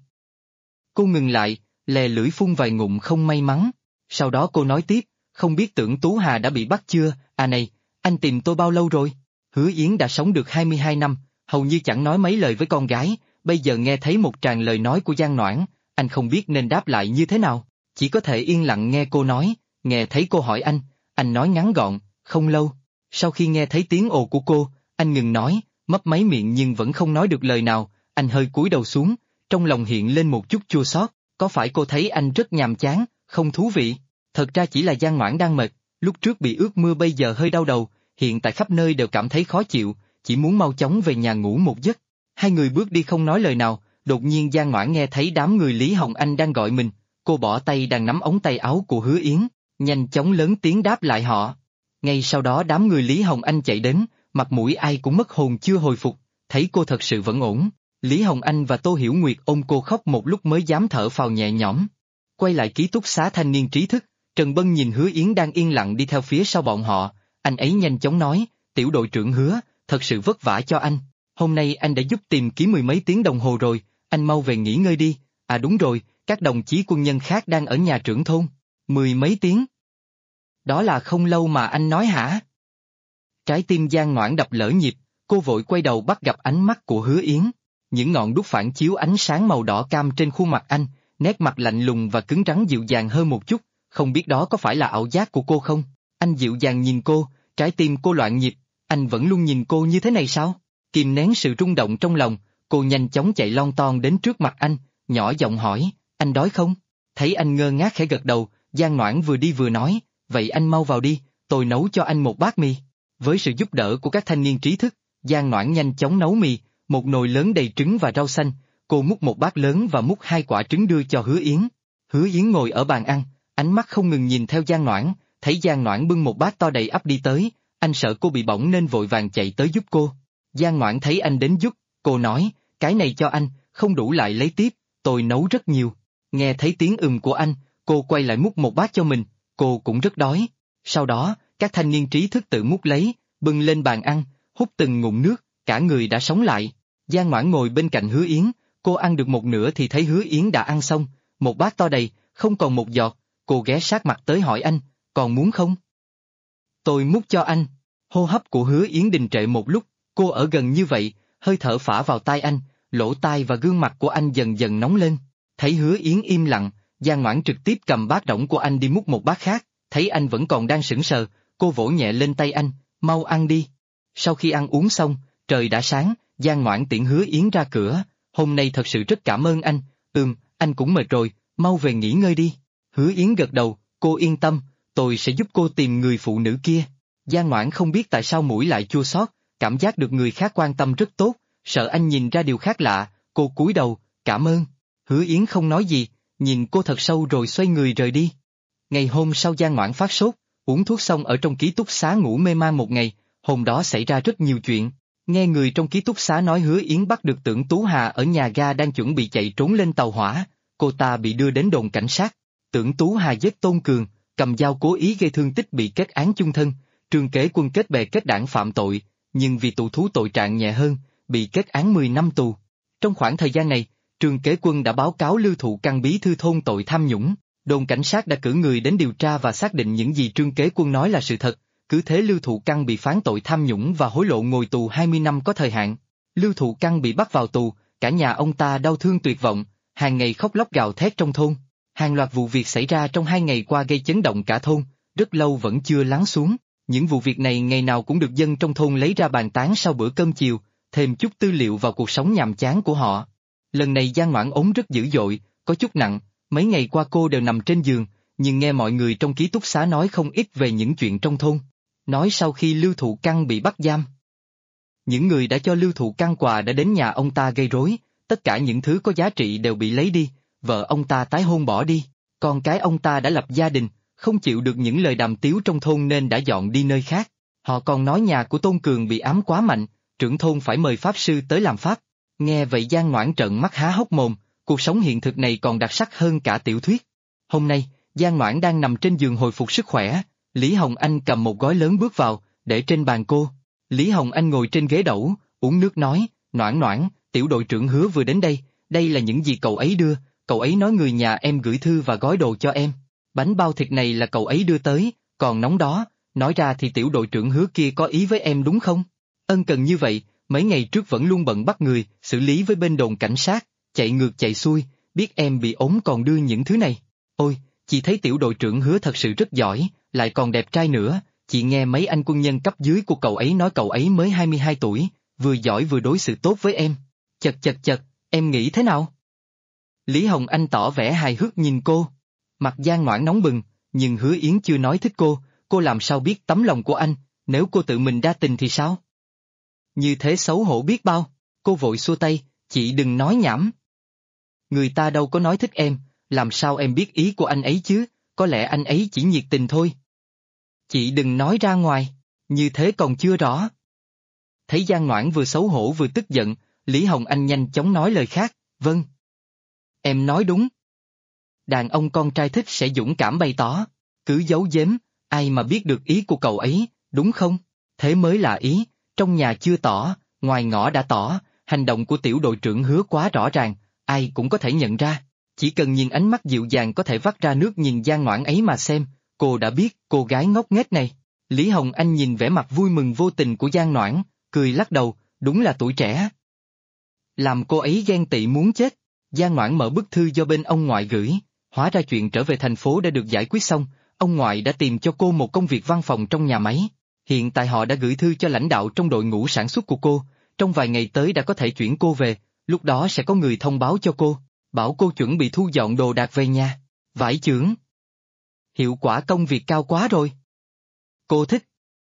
Cô ngừng lại, lè lưỡi phun vài ngụm không may mắn, sau đó cô nói tiếp, không biết Tưởng Tú Hà đã bị bắt chưa, à này, anh tìm tôi bao lâu rồi? Hứa Yến đã sống được 22 năm, hầu như chẳng nói mấy lời với con gái, bây giờ nghe thấy một tràng lời nói của Giang Ngoãn, anh không biết nên đáp lại như thế nào, chỉ có thể yên lặng nghe cô nói, nghe thấy cô hỏi anh nói ngắn gọn, không lâu. Sau khi nghe thấy tiếng ồ của cô, anh ngừng nói, mấp máy miệng nhưng vẫn không nói được lời nào, anh hơi cúi đầu xuống, trong lòng hiện lên một chút chua xót, có phải cô thấy anh rất nhàm chán, không thú vị? Thật ra chỉ là Giang Ngoãn đang mệt, lúc trước bị ướt mưa bây giờ hơi đau đầu, hiện tại khắp nơi đều cảm thấy khó chịu, chỉ muốn mau chóng về nhà ngủ một giấc. Hai người bước đi không nói lời nào, đột nhiên Giang Ngoãn nghe thấy đám người Lý Hồng Anh đang gọi mình, cô bỏ tay đang nắm ống tay áo của Hứa Yến, nhanh chóng lớn tiếng đáp lại họ. Ngay sau đó đám người Lý Hồng Anh chạy đến, mặt mũi ai cũng mất hồn chưa hồi phục, thấy cô thật sự vẫn ổn. Lý Hồng Anh và Tô Hiểu Nguyệt ôm cô khóc một lúc mới dám thở phào nhẹ nhõm. Quay lại ký túc xá thanh niên trí thức, Trần Bân nhìn Hứa Yến đang yên lặng đi theo phía sau bọn họ, anh ấy nhanh chóng nói, tiểu đội trưởng Hứa, thật sự vất vả cho anh. Hôm nay anh đã giúp tìm kiếm 10 mấy tiếng đồng hồ rồi, anh mau về nghỉ ngơi đi, à đúng rồi, các đồng chí quân nhân khác đang ở nhà trưởng thôn. 10 mấy tiếng. Đó là không lâu mà anh nói hả? Trái tim Giang Noãn đập lỡ nhịp, cô vội quay đầu bắt gặp ánh mắt của Hứa Yến. Những ngọn đuốc phản chiếu ánh sáng màu đỏ cam trên khuôn mặt anh, nét mặt lạnh lùng và cứng rắn dịu dàng hơn một chút, không biết đó có phải là ảo giác của cô không? Anh dịu dàng nhìn cô, trái tim cô loạn nhịp, anh vẫn luôn nhìn cô như thế này sao? Kìm nén sự rung động trong lòng, cô nhanh chóng chạy lon ton đến trước mặt anh, nhỏ giọng hỏi, anh đói không? Thấy anh ngơ ngác khẽ gật đầu, Giang Noãn vừa đi vừa nói, vậy anh mau vào đi, tôi nấu cho anh một bát mì. Với sự giúp đỡ của các thanh niên trí thức, Giang Noãn nhanh chóng nấu mì, một nồi lớn đầy trứng và rau xanh, cô múc một bát lớn và múc 2 quả trứng đưa cho Hứa Yến. Hứa Yến ngồi ở bàn ăn, ánh mắt không ngừng nhìn theo Giang Noãn, thấy Giang Noãn bưng một bát to đầy ắp đi tới, anh sợ cô bị bỏng nên vội vàng chạy tới giúp cô. Giang Noãn thấy anh đến giúp, cô nói, cái này cho anh, không đủ lại lấy tiếp, tôi nấu rất nhiều. Nghe thấy tiếng của anh, cô quay lại múc một bát cho mình, cô cũng rất đói. Sau đó, các thanh niên trí thức tự múc lấy, bưng lên bàn ăn, hút từng ngụm nước, cả người đã sống lại. Giang Noãn ngồi bên cạnh Hứa Yến, cô ăn được một nửa thì thấy Hứa Yến đã ăn xong, một bát to đầy, không còn một giọt, cô ghé sát mặt tới hỏi anh, còn muốn không? Tôi múc cho anh. Hô hấp của Hứa Yến đình trệ một lúc, cô ở gần như vậy, hơi thở phả vào tai anh, lỗ tai và gương mặt của anh dần dần nóng lên. Thấy Hứa Yến im lặng, Giang Noãn trực tiếp cầm bát rỗng của anh đi múc một bát khác, thấy anh vẫn còn đang sững sờ, cô vỗ nhẹ lên tay anh, mau ăn đi. Sau khi ăn uống xong, trời đã sáng, Giang Noãn tiễn Hứa Yến ra cửa, hôm nay thật sự rất cảm ơn anh, anh cũng mệt rồi, mau về nghỉ ngơi đi. Hứa Yến gật đầu, cô yên tâm, tôi sẽ giúp cô tìm người phụ nữ kia. Giang Noãn không biết tại sao mũi lại chua xót, cảm giác được người khác quan tâm rất tốt, sợ anh nhìn ra điều khác lạ, cô cúi đầu, cảm ơn. Hứa Yến không nói gì, nhìn cô thật sâu rồi xoay người rời đi. Ngày hôm sau Giang Noãn phát sốt, uống thuốc xong ở trong ký túc xá ngủ mê man một ngày, hôm đó xảy ra rất nhiều chuyện. Nghe người trong ký túc xá nói Hứa Yến bắt được Tưởng Tú Hà ở nhà ga đang chuẩn bị chạy trốn lên tàu hỏa, cô ta bị đưa đến đồn cảnh sát. Tưởng Tú Hà giết Tôn Cường, cầm dao cố ý gây thương tích bị kết án chung thân, Trương Kế Quân kết bè kết đảng phạm tội, nhưng vì tù thú tội trạng nhẹ hơn, bị kết án 10 năm tù. Trong khoảng thời gian này, Trương Kế Quân đã báo cáo Lưu Thụ Căn bí thư thôn tội tham nhũng, đồn cảnh sát đã cử người đến điều tra và xác định những gì Trương Kế Quân nói là sự thật, cứ thế Lưu Thụ Căn bị phán tội tham nhũng và hối lộ ngồi tù 20 năm có thời hạn. Lưu Thụ Căn bị bắt vào tù, cả nhà ông ta đau thương tuyệt vọng, hàng ngày khóc lóc gào thét trong thôn. Hàng loạt vụ việc xảy ra trong 2 ngày qua gây chấn động cả thôn, rất lâu vẫn chưa lắng xuống. Những vụ việc này ngày nào cũng được dân trong thôn lấy ra bàn tán sau bữa cơm chiều, thêm chút tư liệu vào cuộc sống nhàm chán của họ. Lần này Giang Noãn ốm rất dữ dội, có chút nặng, mấy ngày qua cô đều nằm trên giường, nhưng nghe mọi người trong ký túc xá nói không ít về những chuyện trong thôn. Nói sau khi Lưu Thụ Căn bị bắt giam, những người đã cho Lưu Thụ Căn quà đã đến nhà ông ta gây rối, tất cả những thứ có giá trị đều bị lấy đi, vợ ông ta tái hôn bỏ đi, con cái ông ta đã lập gia đình, không chịu được những lời đàm tiếu trong thôn nên đã dọn đi nơi khác. Họ còn nói nhà của Tôn Cường bị ám quá mạnh, trưởng thôn phải mời pháp sư tới làm pháp. Nghe vậy Giang Noãn trợn mắt há hốc mồm, cuộc sống hiện thực này còn đặc sắc hơn cả tiểu thuyết. Hôm nay, Giang Noãn đang nằm trên giường hồi phục sức khỏe, Lý Hồng Anh cầm một gói lớn bước vào, để trên bàn cô. Lý Hồng Anh ngồi trên ghế đẩu, uống nước nói, Noãn Noãn, tiểu đội trưởng Hứa vừa đến đây là những gì cậu ấy đưa, cậu ấy nói người nhà em gửi thư và gói đồ cho em. Bánh bao thịt này là cậu ấy đưa tới, còn nóng đó, nói ra thì tiểu đội trưởng Hứa kia có ý với em đúng không? Ân cần như vậy, mấy ngày trước vẫn luôn bận bắt người, xử lý với bên đồn cảnh sát, chạy ngược chạy xuôi, biết em bị ốm còn đưa những thứ này. Ôi, chị thấy tiểu đội trưởng Hứa thật sự rất giỏi, lại còn đẹp trai nữa, chị nghe mấy anh quân nhân cấp dưới của cậu ấy nói cậu ấy mới 22 tuổi, vừa giỏi vừa đối xử tốt với em. Chật, em nghĩ thế nào? Lý Hồng Anh tỏ vẻ hài hước nhìn cô. Mặt Giang Noãn nóng bừng, nhưng Hứa Yến chưa nói thích cô làm sao biết tấm lòng của anh, nếu cô tự mình đa tình thì sao? Như thế xấu hổ biết bao, cô vội xua tay, chị đừng nói nhảm. Người ta đâu có nói thích em, làm sao em biết ý của anh ấy chứ, có lẽ anh ấy chỉ nhiệt tình thôi. Chị đừng nói ra ngoài, như thế còn chưa rõ. Thấy Giang Noãn vừa xấu hổ vừa tức giận, Lý Hồng Anh nhanh chóng nói lời khác, vâng. Em nói đúng. Đàn ông con trai thích sẽ dũng cảm bày tỏ, cứ giấu giếm, ai mà biết được ý của cậu ấy, đúng không? Thế mới là ý, trong nhà chưa tỏ, ngoài ngõ đã tỏ, hành động của tiểu đội trưởng Hứa quá rõ ràng, ai cũng có thể nhận ra. Chỉ cần nhìn ánh mắt dịu dàng có thể vắt ra nước nhìn Giang Noãn ấy mà xem, cô đã biết cô gái ngốc nghếch này. Lý Hồng Anh nhìn vẻ mặt vui mừng vô tình của Giang Noãn, cười lắc đầu, đúng là tuổi trẻ. Làm cô ấy ghen tị muốn chết. Giang Noãn mở bức thư do bên ông ngoại gửi, hóa ra chuyện trở về thành phố đã được giải quyết xong, ông ngoại đã tìm cho cô một công việc văn phòng trong nhà máy. Hiện tại họ đã gửi thư cho lãnh đạo trong đội ngũ sản xuất của cô, trong vài ngày tới đã có thể chuyển cô về, lúc đó sẽ có người thông báo cho cô, bảo cô chuẩn bị thu dọn đồ đạc về nhà. Vải chưởng. Hiệu quả công việc cao quá rồi. Cô thích.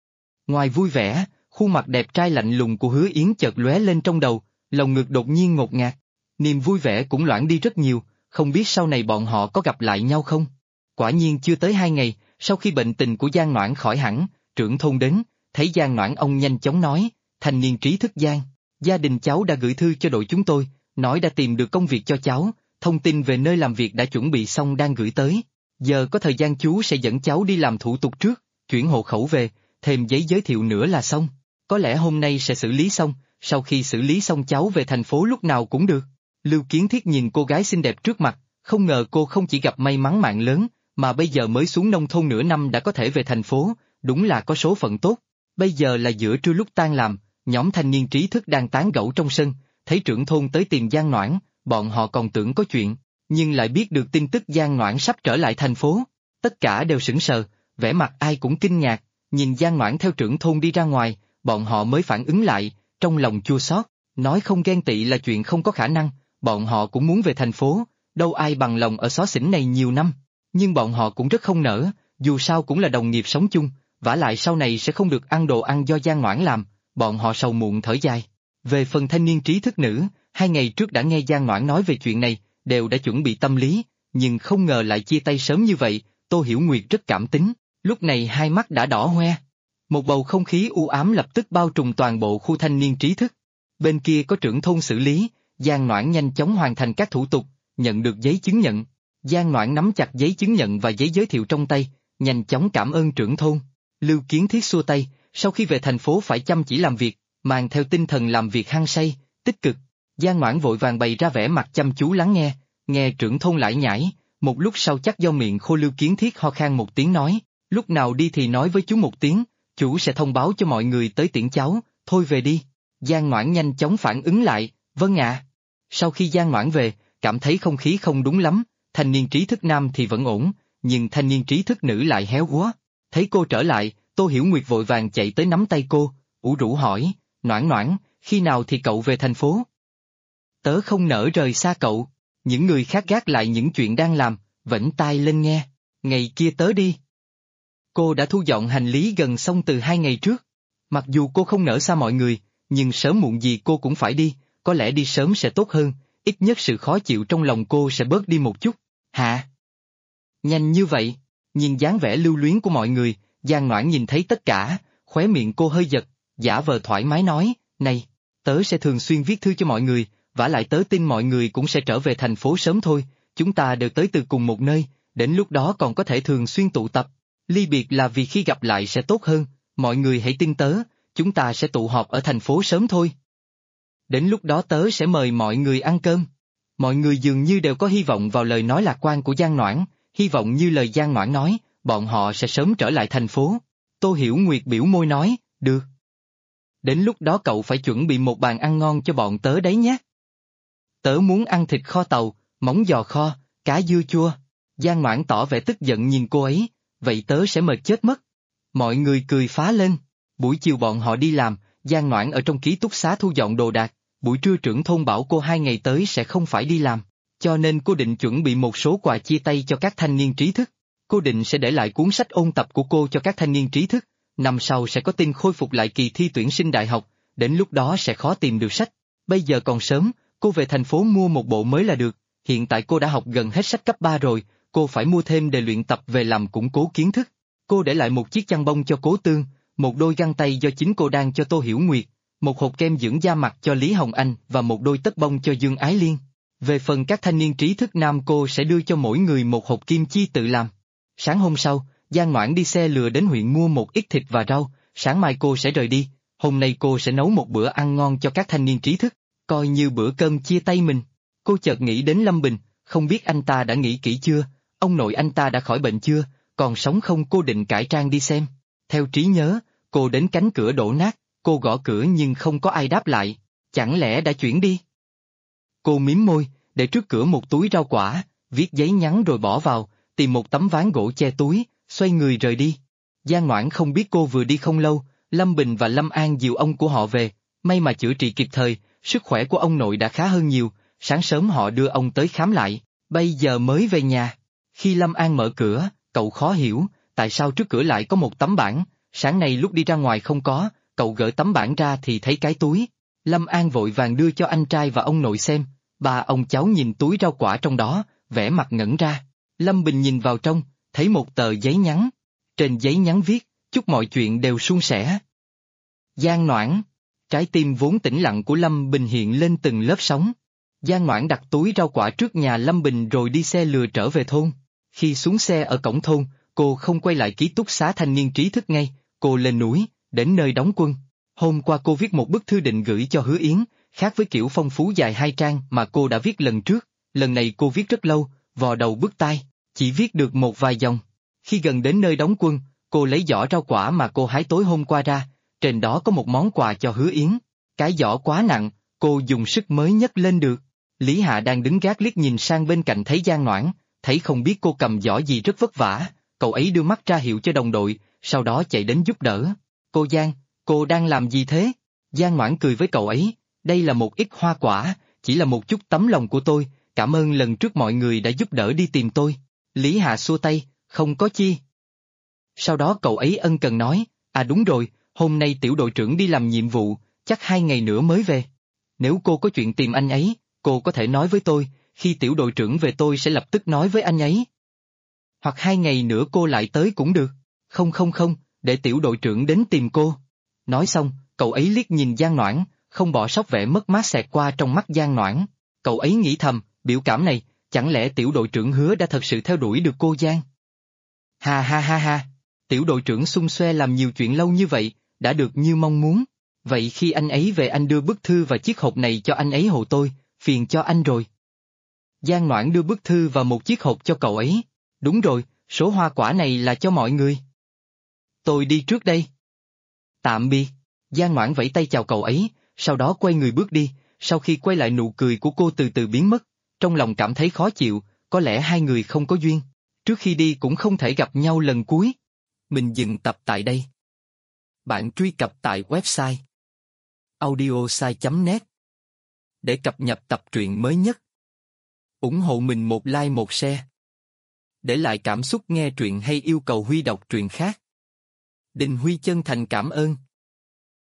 Ngoài vui vẻ, khuôn mặt đẹp trai lạnh lùng của Hứa Yến chợt lóe lên trong đầu, lòng ngực đột nhiên ngột ngạt. Niềm vui vẻ cũng loãng đi rất nhiều, không biết sau này bọn họ có gặp lại nhau không? Quả nhiên chưa tới 2 ngày, sau khi bệnh tình của Giang Noãn khỏi hẳn, trưởng thôn đến, thấy Giang Noãn ông nhanh chóng nói, thanh niên trí thức Giang, gia đình cháu đã gửi thư cho đội chúng tôi, nói đã tìm được công việc cho cháu, thông tin về nơi làm việc đã chuẩn bị xong đang gửi tới. Giờ có thời gian chú sẽ dẫn cháu đi làm thủ tục trước, chuyển hộ khẩu về, thêm giấy giới thiệu nữa là xong. Có lẽ hôm nay sẽ xử lý xong, sau khi xử lý xong cháu về thành phố lúc nào cũng được. Lưu Kiến Thiết nhìn cô gái xinh đẹp trước mặt, không ngờ cô không chỉ gặp may mắn mạng lớn, mà bây giờ mới xuống nông thôn nửa năm đã có thể về thành phố, đúng là có số phận tốt. Bây giờ là giữa trưa lúc tan làm, nhóm thanh niên trí thức đang tán gẫu trong sân, thấy trưởng thôn tới tìm Giang Noãn, bọn họ còn tưởng có chuyện, nhưng lại biết được tin tức Giang Noãn sắp trở lại thành phố. Tất cả đều sững sờ, vẻ mặt ai cũng kinh ngạc, nhìn Giang Noãn theo trưởng thôn đi ra ngoài, bọn họ mới phản ứng lại, trong lòng chua xót, nói không ghen tị là chuyện không có khả năng, bọn họ cũng muốn về thành phố, đâu ai bằng lòng ở xó xỉnh này nhiều năm, nhưng bọn họ cũng rất không nỡ, dù sao cũng là đồng nghiệp sống chung, vả lại sau này sẽ không được ăn đồ ăn do Giang Noãn làm, bọn họ sầu muộn thở dài. Về phần thanh niên trí thức nữ, 2 ngày trước đã nghe Giang Noãn nói về chuyện này, đều đã chuẩn bị tâm lý, nhưng không ngờ lại chia tay sớm như vậy, Tô Hiểu Nguyệt rất cảm tính, lúc này hai mắt đã đỏ hoe. Một bầu không khí u ám lập tức bao trùm toàn bộ khu thanh niên trí thức. Bên kia có trưởng thôn xử lý, Giang Noãn nhanh chóng hoàn thành các thủ tục, nhận được giấy chứng nhận. Giang Noãn nắm chặt giấy chứng nhận và giấy giới thiệu trong tay, nhanh chóng cảm ơn trưởng thôn. Lưu Kiến Thiết xua tay, sau khi về thành phố phải chăm chỉ làm việc, mang theo tinh thần làm việc hăng say, tích cực. Giang Noãn vội vàng bày ra vẻ mặt chăm chú lắng nghe, nghe trưởng thôn lải nhải, một lúc sau chắc do miệng khô Lưu Kiến Thiết ho khan một tiếng nói, lúc nào đi thì nói với chú một tiếng, chú sẽ thông báo cho mọi người tới tiễn cháu, thôi về đi. Giang Noãn nhanh chóng phản ứng lại, vâng ạ. Sau khi Giang Noãn về, cảm thấy không khí không đúng lắm, thanh niên trí thức nam thì vẫn ổn, nhưng thanh niên trí thức nữ lại héo quá. Thấy cô trở lại, Tô Hiểu Nguyệt vội vàng chạy tới nắm tay cô, ủ rũ hỏi, Noãn Noãn, khi nào thì cậu về thành phố? Tớ không nỡ rời xa cậu, những người khác gác lại những chuyện đang làm, vểnh tai lên nghe, ngày kia tớ đi. Cô đã thu dọn hành lý gần xong từ 2 ngày trước. Mặc dù cô không nỡ xa mọi người, nhưng sớm muộn gì cô cũng phải đi, có lẽ đi sớm sẽ tốt hơn, ít nhất sự khó chịu trong lòng cô sẽ bớt đi một chút. Hả? Nhanh như vậy, nhìn dáng vẻ lưu luyến của mọi người, Giang Noãn nhìn thấy tất cả, khóe miệng cô hơi giật, giả vờ thoải mái nói, này, tớ sẽ thường xuyên viết thư cho mọi người, vả lại tớ tin mọi người cũng sẽ trở về thành phố sớm thôi, chúng ta đều tới từ cùng một nơi, đến lúc đó còn có thể thường xuyên tụ tập. Ly biệt là vì khi gặp lại sẽ tốt hơn, mọi người hãy tin tớ, chúng ta sẽ tụ họp ở thành phố sớm thôi. Đến lúc đó tớ sẽ mời mọi người ăn cơm. Mọi người dường như đều có hy vọng vào lời nói lạc quan của Giang Noãn, hy vọng như lời Giang Noãn nói, bọn họ sẽ sớm trở lại thành phố. Tô Hiểu Nguyệt biểu môi nói, được. Đến lúc đó cậu phải chuẩn bị một bàn ăn ngon cho bọn tớ đấy nhé. Tớ muốn ăn thịt kho tàu, móng giò kho, cá dưa chua. Giang Noãn tỏ vẻ tức giận nhìn cô ấy, vậy tớ sẽ mệt chết mất. Mọi người cười phá lên. Buổi chiều bọn họ đi làm, Giang Noãn ở trong ký túc xá thu dọn đồ đạc, buổi trưa trưởng thôn bảo cô 2 ngày tới sẽ không phải đi làm, cho nên cô định chuẩn bị một số quà chia tay cho các thanh niên trí thức. Cô định sẽ để lại cuốn sách ôn tập của cô cho các thanh niên trí thức, năm sau sẽ có tin khôi phục lại kỳ thi tuyển sinh đại học, đến lúc đó sẽ khó tìm được sách. Bây giờ còn sớm, cô về thành phố mua một bộ mới là được, hiện tại cô đã học gần hết sách cấp 3 rồi, cô phải mua thêm để luyện tập về làm củng cố kiến thức. Cô để lại một chiếc chăn bông cho Cố Tương, một đôi găng tay do chính cô đan cho Tô Hiểu Nguyệt, một hộp kem dưỡng da mặt cho Lý Hồng Anh và một đôi tất bông cho Dương Ái Liên. Về phần các thanh niên trí thức nam cô sẽ đưa cho mỗi người một hộp kim chi tự làm. Sáng hôm sau, Giang Noãn đi xe lừa đến huyện mua một ít thịt và rau, sáng mai cô sẽ rời đi, hôm nay cô sẽ nấu một bữa ăn ngon cho các thanh niên trí thức, coi như bữa cơm chia tay mình. Cô chợt nghĩ đến Lâm Bình, không biết anh ta đã nghĩ kỹ chưa, ông nội anh ta đã khỏi bệnh chưa, còn sống không, cô định cải trang đi xem. Theo trí nhớ, cô đến cánh cửa đổ nát, cô gõ cửa nhưng không có ai đáp lại, chẳng lẽ đã chuyển đi? Cô mím môi, để trước cửa một túi rau quả, viết giấy nhắn rồi bỏ vào, tìm một tấm ván gỗ che túi, xoay người rời đi. Giang Ngoãn không biết cô vừa đi không lâu, Lâm Bình và Lâm An dìu ông của họ về, may mà chữa trị kịp thời, sức khỏe của ông nội đã khá hơn nhiều, sáng sớm họ đưa ông tới khám lại, bây giờ mới về nhà. Khi Lâm An mở cửa, cậu khó hiểu, tại sao trước cửa lại có một tấm bảng, sáng nay lúc đi ra ngoài không có, cậu gỡ tấm bảng ra thì thấy cái túi. Lâm An vội vàng đưa cho anh trai và ông nội xem, ba ông cháu nhìn túi rau quả trong đó, vẻ mặt ngẩn ra. Lâm Bình nhìn vào trong, thấy một tờ giấy nhắn. Trên giấy nhắn viết, chúc mọi chuyện đều suôn sẻ. Giang Noãn. Trái tim vốn tĩnh lặng của Lâm Bình hiện lên từng lớp sóng. Giang Noãn đặt túi rau quả trước nhà Lâm Bình rồi đi xe lừa trở về thôn. Khi xuống xe ở cổng thôn, cô không quay lại ký túc xá thanh niên trí thức ngay, cô lên núi, đến nơi đóng quân. Hôm qua cô viết một bức thư định gửi cho Hứa Yến, khác với kiểu phong phú dài 2 trang mà cô đã viết lần trước, lần này cô viết rất lâu, vò đầu bứt tai, chỉ viết được một vài dòng. Khi gần đến nơi đóng quân, cô lấy giỏ rau quả mà cô hái tối hôm qua ra, trên đó có một món quà cho Hứa Yến. Cái giỏ quá nặng, cô dùng sức mới nhấc lên được. Lý Hạ đang đứng gác liếc nhìn sang bên cạnh thấy Giang Noãn, thấy không biết cô cầm giỏ gì rất vất vả, cậu ấy đưa mắt ra hiệu cho đồng đội, sau đó chạy đến giúp đỡ. Cô Giang, cô đang làm gì thế? Giang Noãn cười với cậu ấy, đây là một ít hoa quả, chỉ là một chút tấm lòng của tôi, cảm ơn lần trước mọi người đã giúp đỡ đi tìm tôi. Lý Hạ xua tay, không có chi. Sau đó cậu ấy ân cần nói, à đúng rồi, hôm nay tiểu đội trưởng đi làm nhiệm vụ, chắc 2 ngày nữa mới về. Nếu cô có chuyện tìm anh ấy, cô có thể nói với tôi, khi tiểu đội trưởng về tôi sẽ lập tức nói với anh ấy. Hoặc 2 ngày nữa cô lại tới cũng được. Không, để tiểu đội trưởng đến tìm cô. Nói xong, cậu ấy liếc nhìn Giang Noãn, không bỏ sót vẻ mất mát xẹt qua trong mắt Giang Noãn. Cậu ấy nghĩ thầm, biểu cảm này, chẳng lẽ tiểu đội trưởng Hứa đã thật sự theo đuổi được cô Giang? Ha, tiểu đội trưởng xung xoe làm nhiều chuyện lâu như vậy, đã được như mong muốn. Vậy khi anh ấy về anh đưa bức thư và chiếc hộp này cho anh ấy hộ tôi, phiền cho anh rồi. Giang Noãn đưa bức thư và một chiếc hộp cho cậu ấy. Đúng rồi, số hoa quả này là cho mọi người. Tôi đi trước đây. Tạm biệt. Giang Noãn vẫy tay chào cậu ấy, sau đó quay người bước đi, sau khi quay lại nụ cười của cô từ từ biến mất, trong lòng cảm thấy khó chịu, có lẽ hai người không có duyên. Trước khi đi cũng không thể gặp nhau lần cuối. Mình dừng tập tại đây. Bạn truy cập tại website audiosai.net để cập nhật tập truyện mới nhất. Ủng hộ mình một like một share. Để lại cảm xúc nghe truyện hay yêu cầu Huy đọc truyện khác. Đình Huy chân thành cảm ơn.